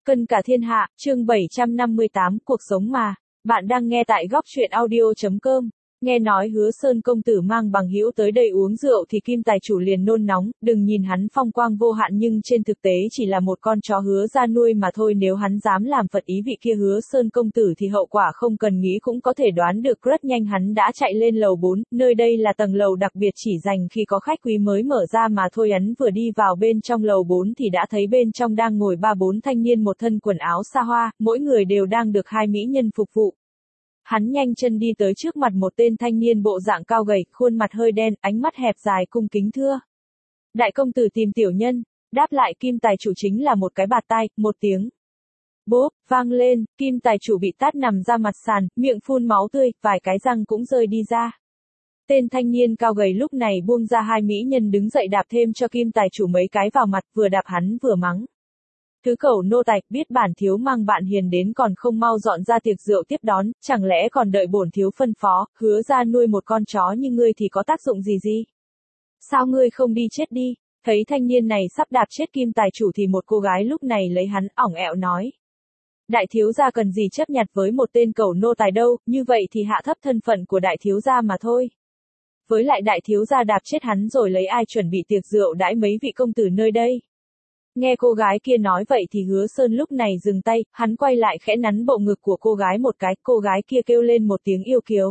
Cân cả thiên hạ, chương 758, cuộc sống mà. Bạn đang nghe tại góc truyện audio.com. Nghe nói Hứa Sơn công tử mang bằng hữu tới đây uống rượu thì Kim tài chủ liền nôn nóng, đừng nhìn hắn phong quang vô hạn nhưng trên thực tế chỉ là một con chó Hứa ra nuôi mà thôi, nếu hắn dám làm phật ý vị kia Hứa Sơn công tử thì hậu quả không cần nghĩ cũng có thể đoán được. Rất nhanh hắn đã chạy lên lầu 4, nơi đây là tầng lầu đặc biệt chỉ dành khi có khách quý mới mở ra mà thôi. Hắn vừa đi vào bên trong lầu 4 thì đã thấy bên trong đang ngồi 3-4 thanh niên một thân quần áo xa hoa, mỗi người đều đang được hai mỹ nhân phục vụ. Hắn nhanh chân đi tới trước mặt một tên thanh niên bộ dạng cao gầy, khuôn mặt hơi đen, ánh mắt hẹp dài cung kính thưa. Đại công tử tìm tiểu nhân, đáp lại Kim tài chủ chính là một cái bạt tai, một tiếng. Bốp, vang lên, Kim tài chủ bị tát nằm ra mặt sàn, miệng phun máu tươi, vài cái răng cũng rơi đi ra. Tên thanh niên cao gầy lúc này buông ra hai mỹ nhân đứng dậy đạp thêm cho Kim tài chủ mấy cái vào mặt, vừa đạp hắn vừa mắng. Thứ cẩu nô tài, biết bản thiếu mang bạn hiền đến còn không mau dọn ra tiệc rượu tiếp đón, chẳng lẽ còn đợi bổn thiếu phân phó, Hứa ra nuôi một con chó như ngươi thì có tác dụng gì? Sao ngươi không đi chết đi? Thấy thanh niên này sắp đạp chết Kim tài chủ thì một cô gái lúc này lấy hắn ỏng ẹo nói. Đại thiếu gia cần gì chấp nhặt với một tên cẩu nô tài đâu, như vậy thì hạ thấp thân phận của đại thiếu gia mà thôi. Với lại đại thiếu gia đạp chết hắn rồi lấy ai chuẩn bị tiệc rượu đãi mấy vị công tử nơi đây? Nghe cô gái kia nói vậy thì Hứa Sơn lúc này dừng tay, hắn quay lại khẽ nắn bộ ngực của cô gái một cái, cô gái kia kêu lên một tiếng yêu kiều.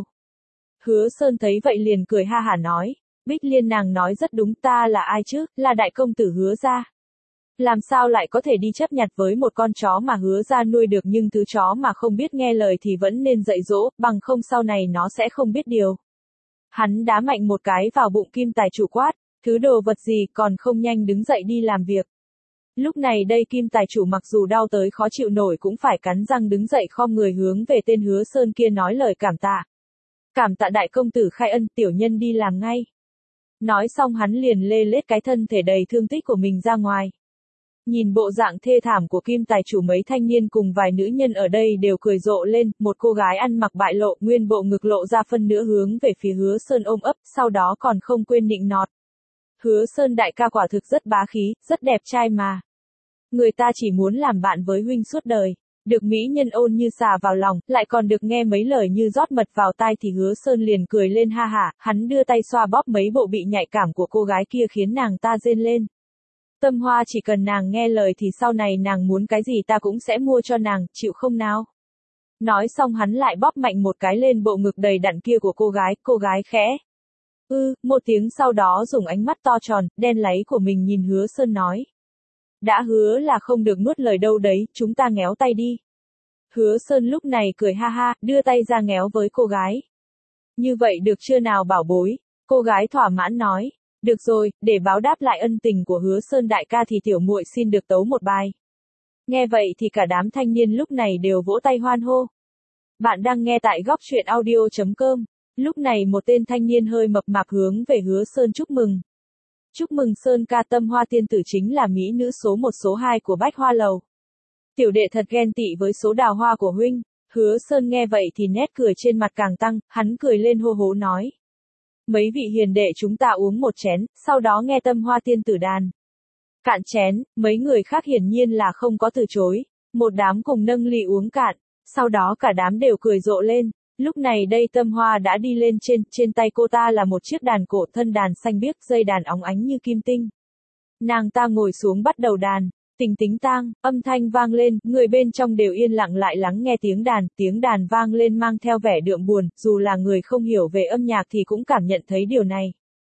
Hứa Sơn thấy vậy liền cười ha hả nói, Bích Liên nàng nói rất đúng, ta là ai chứ, là đại công tử Hứa gia. Làm sao lại có thể đi chấp nhặt với một con chó mà Hứa gia nuôi được, nhưng thứ chó mà không biết nghe lời thì vẫn nên dạy dỗ, bằng không sau này nó sẽ không biết điều. Hắn đá mạnh một cái vào bụng Kim tài chủ quát, thứ đồ vật gì còn không nhanh đứng dậy đi làm việc. Lúc này đây Kim tài chủ mặc dù đau tới khó chịu nổi cũng phải cắn răng đứng dậy khom người hướng về tên Hứa Sơn kia nói lời cảm tạ. Cảm tạ đại công tử khai ân, tiểu nhân đi làm ngay. Nói xong hắn liền lê lết cái thân thể đầy thương tích của mình ra ngoài. Nhìn bộ dạng thê thảm của Kim tài chủ, mấy thanh niên cùng vài nữ nhân ở đây đều cười rộ lên, một cô gái ăn mặc bại lộ, nguyên bộ ngực lộ ra phân nửa hướng về phía Hứa Sơn ôm ấp, sau đó còn không quên nịnh nọt. Hứa Sơn đại ca quả thực rất bá khí, rất đẹp trai mà. Người ta chỉ muốn làm bạn với huynh suốt đời. Được mỹ nhân ôn như xà vào lòng, lại còn được nghe mấy lời như rót mật vào tai thì Hứa Sơn liền cười lên ha hả, hắn đưa tay xoa bóp mấy bộ bị nhạy cảm của cô gái kia khiến nàng ta rên lên. Tâm Hoa, chỉ cần nàng nghe lời thì sau này nàng muốn cái gì ta cũng sẽ mua cho nàng, chịu không nào? Nói xong hắn lại bóp mạnh một cái lên bộ ngực đầy đặn kia của cô gái khẽ. Một tiếng sau đó dùng ánh mắt to tròn, đen láy của mình nhìn Hứa Sơn nói. Đã hứa là không được nuốt lời đâu đấy, chúng ta ngéo tay đi. Hứa Sơn lúc này cười ha ha, đưa tay ra ngéo với cô gái. Như vậy được chưa nào bảo bối? Cô gái thỏa mãn nói. Được rồi, để báo đáp lại ân tình của Hứa Sơn đại ca thì tiểu muội xin được tấu một bài. Nghe vậy thì cả đám thanh niên lúc này đều vỗ tay hoan hô. Bạn đang nghe tại góc truyện audio.com. Lúc này một tên thanh niên hơi mập mạp hướng về Hứa Sơn chúc mừng. Chúc mừng Sơn ca, Tâm Hoa tiên tử chính là mỹ nữ số 1 số 2 của Bách Hoa Lầu. Tiểu đệ thật ghen tị với số đào hoa của huynh. Hứa Sơn nghe vậy thì nét cười trên mặt càng tăng, hắn cười lên hô hố nói. Mấy vị hiền đệ chúng ta uống một chén, sau đó nghe Tâm Hoa tiên tử đàn. Cạn chén, mấy người khác hiển nhiên là không có từ chối. Một đám cùng nâng ly uống cạn, sau đó cả đám đều cười rộ lên. Lúc này đây Tâm Hoa đã đi lên trên tay cô ta là một chiếc đàn cổ, thân đàn xanh biếc, dây đàn óng ánh như kim tinh. Nàng ta ngồi xuống bắt đầu đàn, tình tính tang, âm thanh vang lên, người bên trong đều yên lặng lại lắng nghe tiếng đàn vang lên mang theo vẻ đượm buồn, dù là người không hiểu về âm nhạc thì cũng cảm nhận thấy điều này.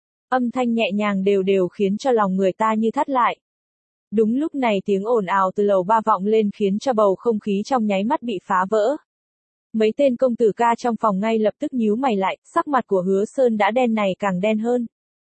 Âm thanh nhẹ nhàng đều khiến cho lòng người ta như thắt lại. Đúng lúc này tiếng ồn ào từ lầu 3 vọng lên khiến cho bầu không khí trong nháy mắt bị phá vỡ. Mấy tên công tử ca trong phòng ngay lập tức nhíu mày lại, sắc mặt của Hứa Sơn đã đen này càng đen hơn.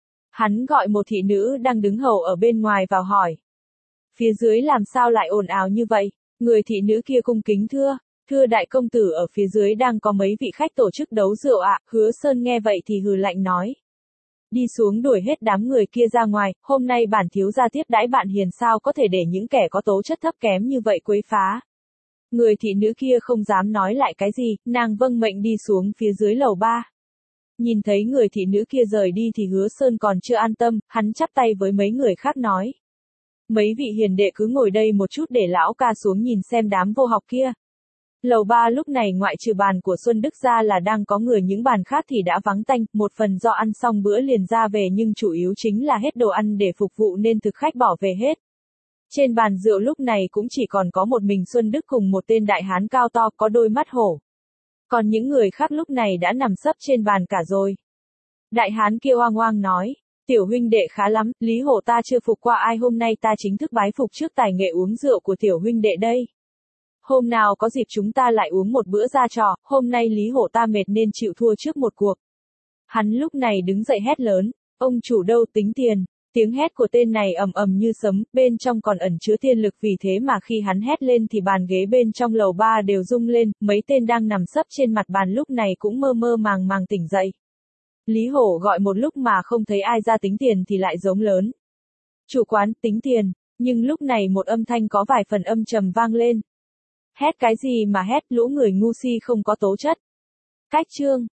Hắn gọi một thị nữ đang đứng hầu ở bên ngoài vào hỏi. Phía dưới làm sao lại ồn ào như vậy? Người thị nữ kia cung kính thưa đại công tử, ở phía dưới đang có mấy vị khách tổ chức đấu rượu ạ. Hứa Sơn nghe vậy thì hừ lạnh nói. Đi xuống đuổi hết đám người kia ra ngoài, hôm nay bản thiếu gia tiếp đãi bạn hiền, sao có thể để những kẻ có tố chất thấp kém như vậy quấy phá. Người thị nữ kia không dám nói lại cái gì, nàng vâng mệnh đi xuống phía dưới lầu 3. Nhìn thấy người thị nữ kia rời đi thì Hứa Sơn còn chưa an tâm, hắn chắp tay với mấy người khác nói. Mấy vị hiền đệ cứ ngồi đây một chút để lão ca xuống nhìn xem đám vô học kia. Lầu 3 lúc này ngoại trừ bàn của Xuân Đức ra là đang có người, những bàn khác thì đã vắng tanh, một phần do ăn xong bữa liền ra về nhưng chủ yếu chính là hết đồ ăn để phục vụ nên thực khách bỏ về hết. Trên bàn rượu lúc này cũng chỉ còn có một mình Xuân Đức cùng một tên đại hán cao to có đôi mắt hổ. Còn những người khác lúc này đã nằm sấp trên bàn cả rồi. Đại hán kia oang oang nói, tiểu huynh đệ khá lắm, Lý Hổ ta chưa phục qua ai, hôm nay ta chính thức bái phục trước tài nghệ uống rượu của tiểu huynh đệ đây. Hôm nào có dịp chúng ta lại uống một bữa ra trò, hôm nay Lý Hổ ta mệt nên chịu thua trước một cuộc. Hắn lúc này đứng dậy hét lớn, ông chủ đâu, tính tiền. Tiếng hét của tên này ầm ầm như sấm, bên trong còn ẩn chứa thiên lực, vì thế mà khi hắn hét lên thì bàn ghế bên trong lầu 3 đều rung lên, mấy tên đang nằm sấp trên mặt bàn lúc này cũng mơ mơ màng màng tỉnh dậy. Lý Hổ gọi một lúc mà không thấy ai ra tính tiền thì lại giống lớn. Chủ quán, tính tiền, nhưng lúc này một âm thanh có vài phần âm trầm vang lên. Hét cái gì mà hét, lũ người ngu si không có tố chất. Cách chương